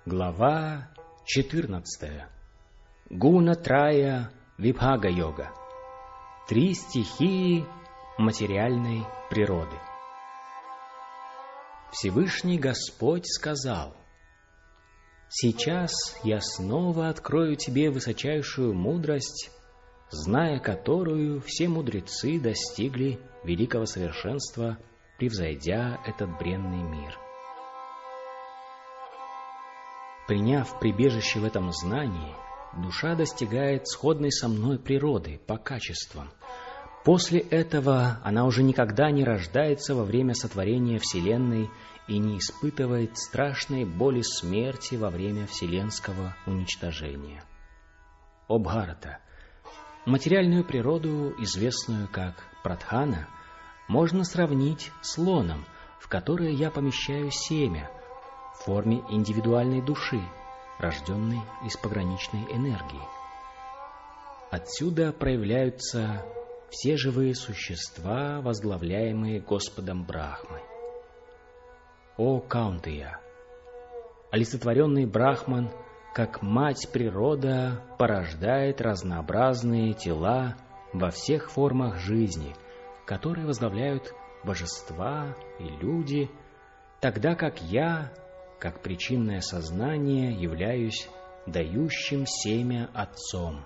Глава 14. Гуна-трая Вибхага-йога. 3 стихии материальной природы. Всевышний Господь сказал: «Сейчас я снова открою тебе высочайшую мудрость, зная которую все мудрецы достигли великого совершенства, превзойдя этот бренный мир». Приняв прибежище в этом знании, душа достигает сходной со мной природы по качествам. После этого она уже никогда не рождается во время сотворения Вселенной и не испытывает страшной боли смерти во время вселенского уничтожения. О Бхарата! Материальную природу, известную как Прадхана, можно сравнить с лоном, в которое я помещаю семя, в форме индивидуальной души, рожденной из пограничной энергии. Отсюда проявляются все живые существа, возглавляемые Господом Брахмой. О Каунтия! Олицетворенный Брахман, как мать природа, порождает разнообразные тела во всех формах жизни, которые возглавляют божества и люди, тогда как я, как причинное сознание, являюсь дающим семя Отцом.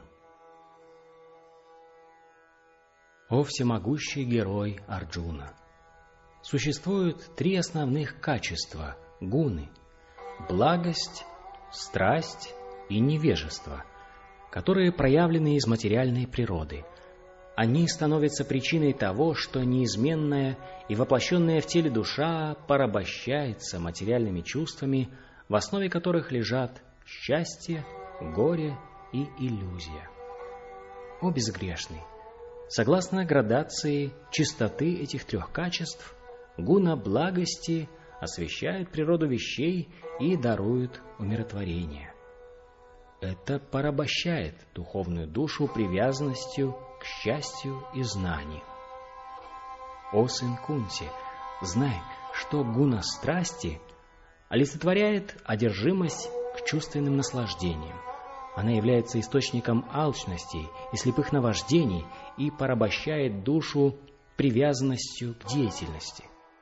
О всемогущий герой Арджуна! Существует 3 основных качества гуны – благость, страсть и невежество, которые проявлены из материальной природы. Они становятся причиной того, что неизменная и воплощенная в теле душа порабощается материальными чувствами, в основе которых лежат счастье, горе и иллюзия. О безгрешный! Согласно градации чистоты этих 3 качеств, гуна благости освещает природу вещей и дарует умиротворение. Это порабощает духовную душу привязанностью к счастью и знанию. О сын Кунти, знай, что гуна страсти олицетворяет одержимость к чувственным наслаждениям. Она является источником алчности и слепых наваждений и порабощает душу привязанностью к деятельности.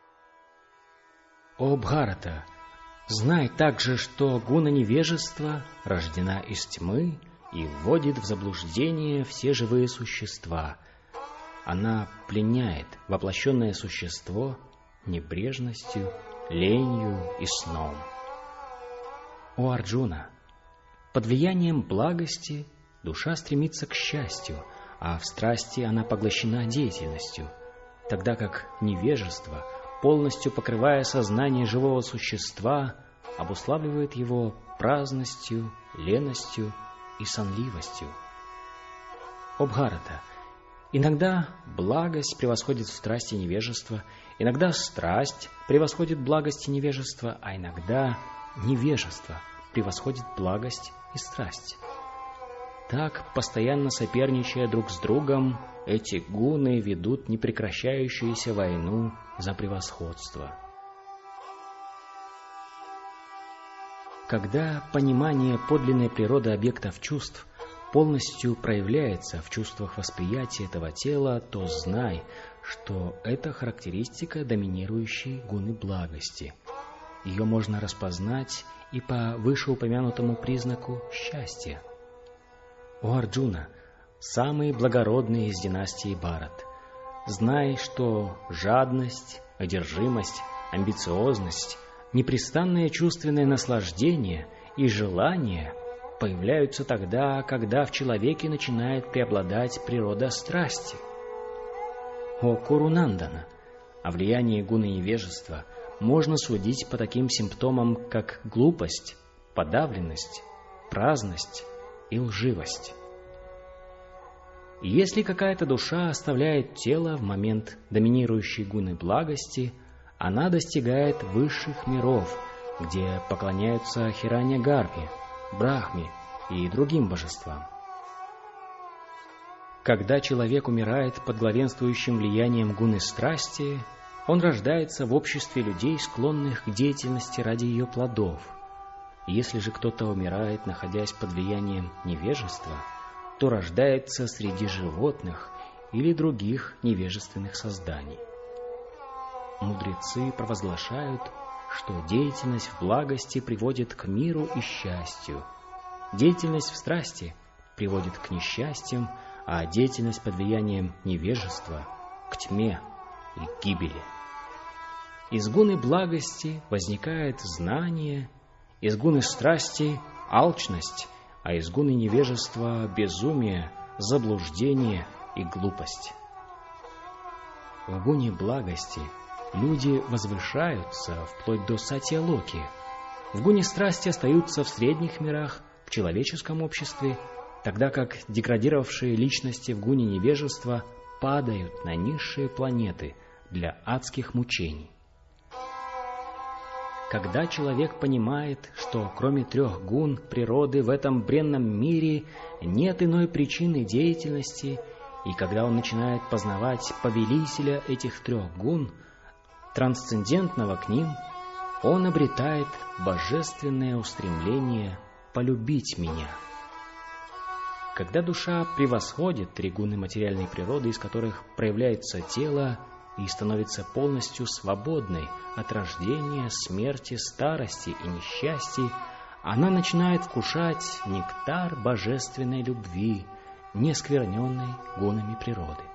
О Бхарата, знай также, что гуна невежества рождена из тьмы и вводит в заблуждение все живые существа. Она пленяет воплощенное существо небрежностью, ленью и сном. О Арджуна! Под влиянием благости душа стремится к счастью, а в страсти она поглощена деятельностью, тогда как невежество, полностью покрывая сознание живого существа, обуславливает его праздностью, леностью и сонливостью. О Бхарата! Иногда благость превосходит в страсти невежество, иногда страсть превосходит благость и невежество, а иногда невежество превосходит благость и страсть. Так, постоянно соперничая друг с другом, эти гуны ведут непрекращающуюся войну за превосходство. Когда понимание подлинной природы объектов чувств полностью проявляется в чувствах восприятия этого тела, то знай, что это характеристика доминирующей гуны благости. Ее можно распознать и по вышеупомянутому признаку счастья. О Арджуна, самый благородный из династии Бхарат, знай, что жадность, одержимость, амбициозность, непрестанное чувственное наслаждение и желание появляются тогда, когда в человеке начинает преобладать природа страсти. О Курунандана, о влиянии гуны невежества можно судить по таким симптомам, как глупость, подавленность, праздность и лживость. Если какая-то душа оставляет тело в момент доминирующей гуны благости, она достигает высших миров, где поклоняются Хиранья-гарбе, Брахме и другим божествам. Когда человек умирает под главенствующим влиянием гуны страсти, он рождается в обществе людей, склонных к деятельности ради ее плодов. Если же кто-то умирает, находясь под влиянием невежества, то рождается среди животных или других невежественных созданий. Мудрецы провозглашают, что деятельность в благости приводит к миру и счастью, деятельность в страсти приводит к несчастьям, а деятельность под влиянием невежества — к тьме и к гибели. Из гуны благости возникает знание, из гуны страсти — алчность, а из гуны невежества — безумие, заблуждение и глупость. В гуне благости люди возвышаются вплоть до сатья-локи, в гуне страсти остаются в средних мирах, в человеческом обществе, тогда как деградировавшие личности в гуне невежества падают на низшие планеты для адских мучений. Когда человек понимает, что кроме 3 гун природы в этом бренном мире нет иной причины деятельности, и когда он начинает познавать повелителя этих 3 гун, трансцендентного к ним, он обретает божественное устремление полюбить меня. Когда душа превосходит 3 гуны материальной природы, из которых проявляется тело, и становится полностью свободной от рождения, смерти, старости и несчастья, она начинает вкушать нектар божественной любви, не оскверненной гунами природы.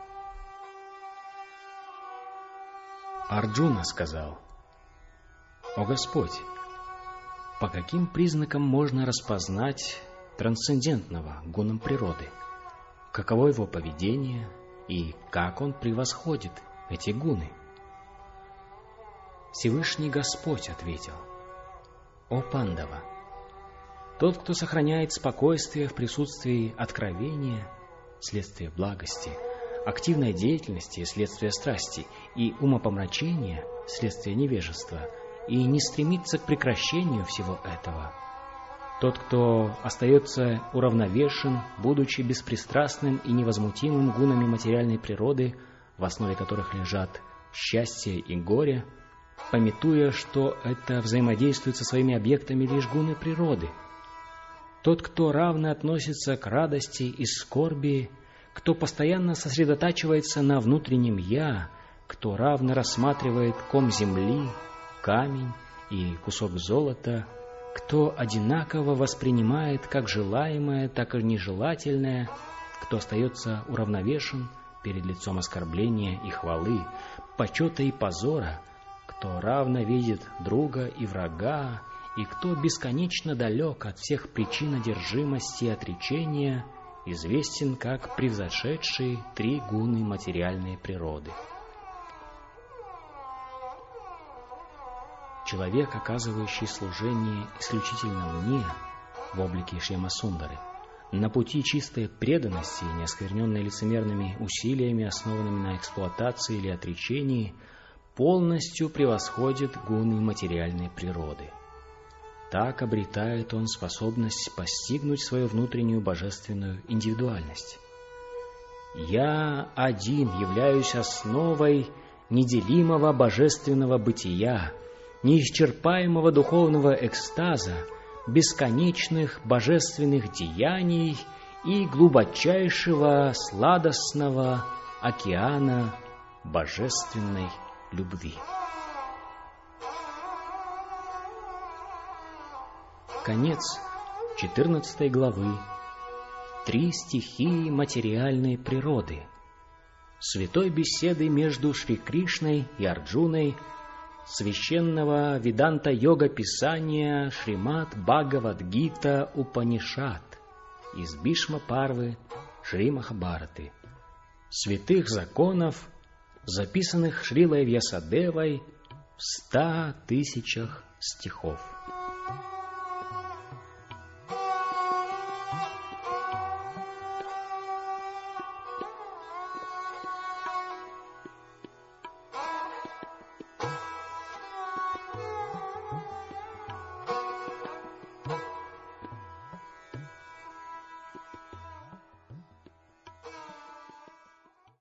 Арджуна сказал: «О Господь, по каким признакам можно распознать трансцендентного гунам природы? Каково его поведение и как он превосходит эти гуны?» Всевышний Господь ответил: «О Пандава, тот, кто сохраняет спокойствие в присутствии откровения, следствие благости, активной деятельности, следствие страсти, и умопомрачения, следствие невежества, и не стремится к прекращению всего этого, тот, кто остается уравновешен, будучи беспристрастным и невозмутимым гунами материальной природы, в основе которых лежат счастье и горе, памятуя, что это взаимодействует со своими объектами лишь гуны природы. Тот, кто равно относится к радости и скорби, кто постоянно сосредотачивается на внутреннем «я», кто равно рассматривает ком земли, камень и кусок золота, кто одинаково воспринимает как желаемое, так и нежелательное, кто остается уравновешен перед лицом оскорбления и хвалы, почета и позора, кто равно видит друга и врага, и кто бесконечно далек от всех причин одержимости и отречения, известен как превзошедший 3 гуны материальной природы. Человек, оказывающий служение исключительно мне в облике Шьямасундары, на пути чистой преданности, не оскверненной лицемерными усилиями, основанными на эксплуатации или отречении, полностью превосходит гуны материальной природы. Так обретает он способность постигнуть свою внутреннюю божественную индивидуальность. «Я один являюсь основой неделимого божественного бытия, неисчерпаемого духовного экстаза, бесконечных божественных деяний и глубочайшего сладостного океана божественной любви». Конец 14 главы. 3 стихии материальной природы. Святой беседы между Шри Кришной и Арджуной, священного веданта-йога писания Шримад Бхагавад-гита Упанишад из Бишма-парвы Шри Махабхараты, святых законов, записанных Шрилой Вьясадевой в 100 000 стихов.